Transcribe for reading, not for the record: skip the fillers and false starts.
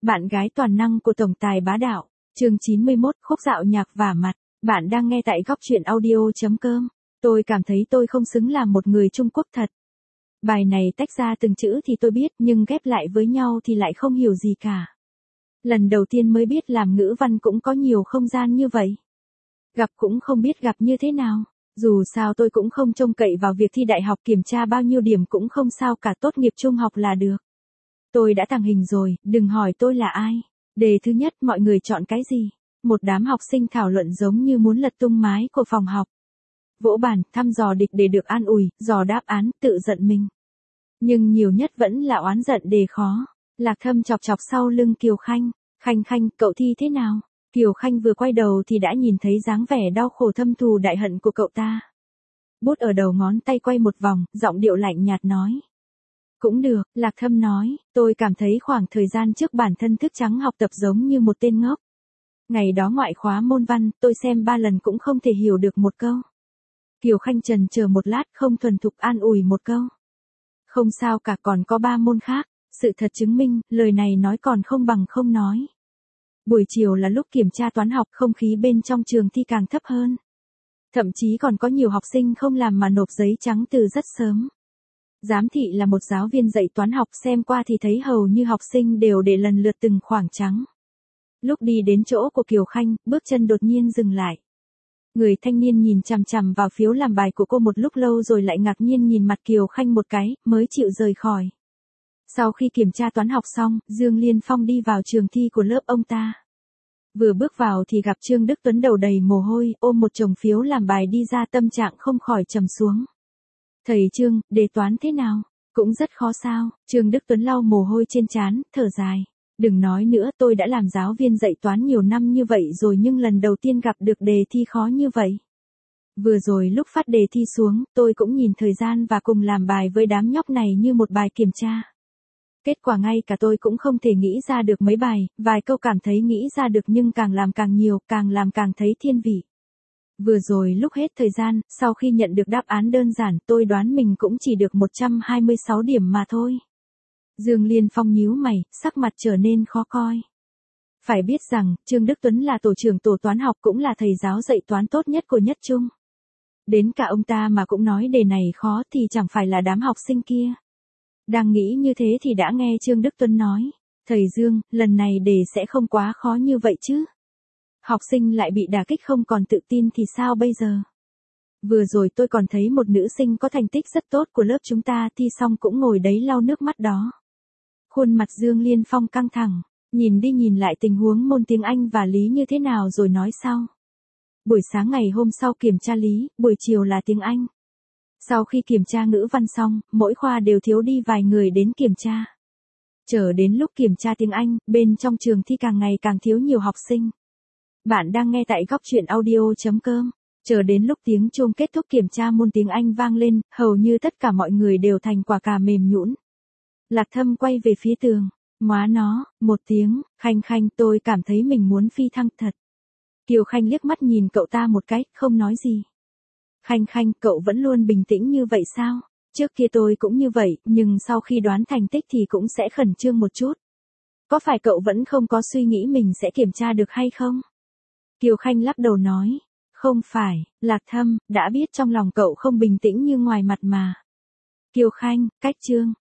Bạn gái toàn năng của tổng tài bá đạo, chương 91, khúc dạo nhạc vả mặt. Bạn đang nghe tại góc truyện audio.com. Tôi cảm thấy tôi không xứng làm một người Trung Quốc thật. Bài này tách ra từng chữ thì tôi biết, nhưng ghép lại với nhau thì lại không hiểu gì cả. Lần đầu tiên mới biết làm ngữ văn cũng có nhiều không gian như vậy. Gặp cũng không biết gặp như thế nào. Dù sao tôi cũng không trông cậy vào việc thi đại học, kiểm tra bao nhiêu điểm cũng không sao cả, tốt nghiệp trung học là được. Tôi đã tàng hình rồi, đừng hỏi tôi là ai. Đề thứ nhất, mọi người chọn cái gì? Một đám học sinh thảo luận giống như muốn lật tung mái của phòng học. Vỗ bàn, thăm dò địch để được an ủi, dò đáp án, tự giận mình. Nhưng nhiều nhất vẫn là oán giận đề khó. Lạc Thâm chọc chọc sau lưng Kiều Khanh. Khanh, cậu thi thế nào? Kiều Khanh vừa quay đầu thì đã nhìn thấy dáng vẻ đau khổ thâm thù đại hận của cậu ta. Bút ở đầu ngón tay quay một vòng, giọng điệu lạnh nhạt nói. Cũng được, Lạc Thâm nói, tôi cảm thấy khoảng thời gian trước bản thân thức trắng học tập giống như một tên ngốc. Ngày đó ngoại khóa môn văn, tôi xem 3 lần cũng không thể hiểu được một câu. Kiều Khanh chần chờ một lát, không thuần thục an ủi một câu. Không sao cả, còn có 3 môn khác. Sự thật chứng minh, lời này nói còn không bằng không nói. Buổi chiều là lúc kiểm tra toán học, không khí bên trong trường thi càng thấp hơn. Thậm chí còn có nhiều học sinh không làm mà nộp giấy trắng từ rất sớm. Giám thị là một giáo viên dạy toán học, xem qua thì thấy hầu như học sinh đều để lần lượt từng khoảng trắng. Lúc đi đến chỗ của Kiều Khanh, bước chân đột nhiên dừng lại. Người thanh niên nhìn chằm chằm vào phiếu làm bài của cô một lúc lâu rồi lại ngạc nhiên nhìn mặt Kiều Khanh một cái, mới chịu rời khỏi. Sau khi kiểm tra toán học xong, Dương Liên Phong đi vào trường thi của lớp ông ta. Vừa bước vào thì gặp Trương Đức Tuấn đầu đầy mồ hôi, ôm một chồng phiếu làm bài đi ra, tâm trạng không khỏi trầm xuống. Thầy Trương, đề toán thế nào? Cũng rất khó sao? Trương Đức Tuấn lau mồ hôi trên trán, thở dài. Đừng nói nữa, tôi đã làm giáo viên dạy toán nhiều năm như vậy rồi nhưng lần đầu tiên gặp được đề thi khó như vậy. Vừa rồi lúc phát đề thi xuống, tôi cũng nhìn thời gian và cùng làm bài với đám nhóc này như một bài kiểm tra. Kết quả ngay cả tôi cũng không thể nghĩ ra được mấy bài, vài câu cảm thấy nghĩ ra được nhưng càng làm càng nhiều, càng làm càng thấy thiên vị. Vừa rồi lúc hết thời gian, sau khi nhận được đáp án đơn giản, tôi đoán mình cũng chỉ được 126 điểm mà thôi. Dương Liên Phong nhíu mày, sắc mặt trở nên khó coi. Phải biết rằng, Trương Đức Tuấn là tổ trưởng tổ toán học, cũng là thầy giáo dạy toán tốt nhất của Nhất Trung. Đến cả ông ta mà cũng nói đề này khó thì chẳng phải là đám học sinh kia. Đang nghĩ như thế thì đã nghe Trương Đức Tuấn nói. Thầy Dương, lần này đề sẽ không quá khó như vậy chứ? Học sinh lại bị đả kích không còn tự tin thì sao bây giờ? Vừa rồi tôi còn thấy một nữ sinh có thành tích rất tốt của lớp chúng ta thi xong cũng ngồi đấy lau nước mắt đó. Khuôn mặt Dương Liên Phong căng thẳng, nhìn đi nhìn lại tình huống môn tiếng Anh và lý như thế nào rồi nói sau. Buổi sáng ngày hôm sau kiểm tra lý, buổi chiều là tiếng Anh. Sau khi kiểm tra ngữ văn xong, mỗi khoa đều thiếu đi vài người đến kiểm tra. Chờ đến lúc kiểm tra tiếng Anh, bên trong trường thi càng ngày càng thiếu nhiều học sinh. Bạn đang nghe tại góc truyện audio.com. Chờ đến lúc tiếng chuông kết thúc kiểm tra môn tiếng Anh vang lên, hầu như tất cả mọi người đều thành quả cà mềm nhũn. Lạc Thâm quay về phía tường. Móa nó, một tiếng, Khanh, tôi cảm thấy mình muốn phi thăng thật. Kiều Khanh liếc mắt nhìn cậu ta một cái, không nói gì. Khanh, cậu vẫn luôn bình tĩnh như vậy sao? Trước kia tôi cũng như vậy, nhưng sau khi đoán thành tích thì cũng sẽ khẩn trương một chút. Có phải cậu vẫn không có suy nghĩ mình sẽ kiểm tra được hay không? Kiều Khanh lắc đầu nói. Không phải, Lạc Thâm, đã biết trong lòng cậu không bình tĩnh như ngoài mặt mà. Kiều Khanh, cách Trương.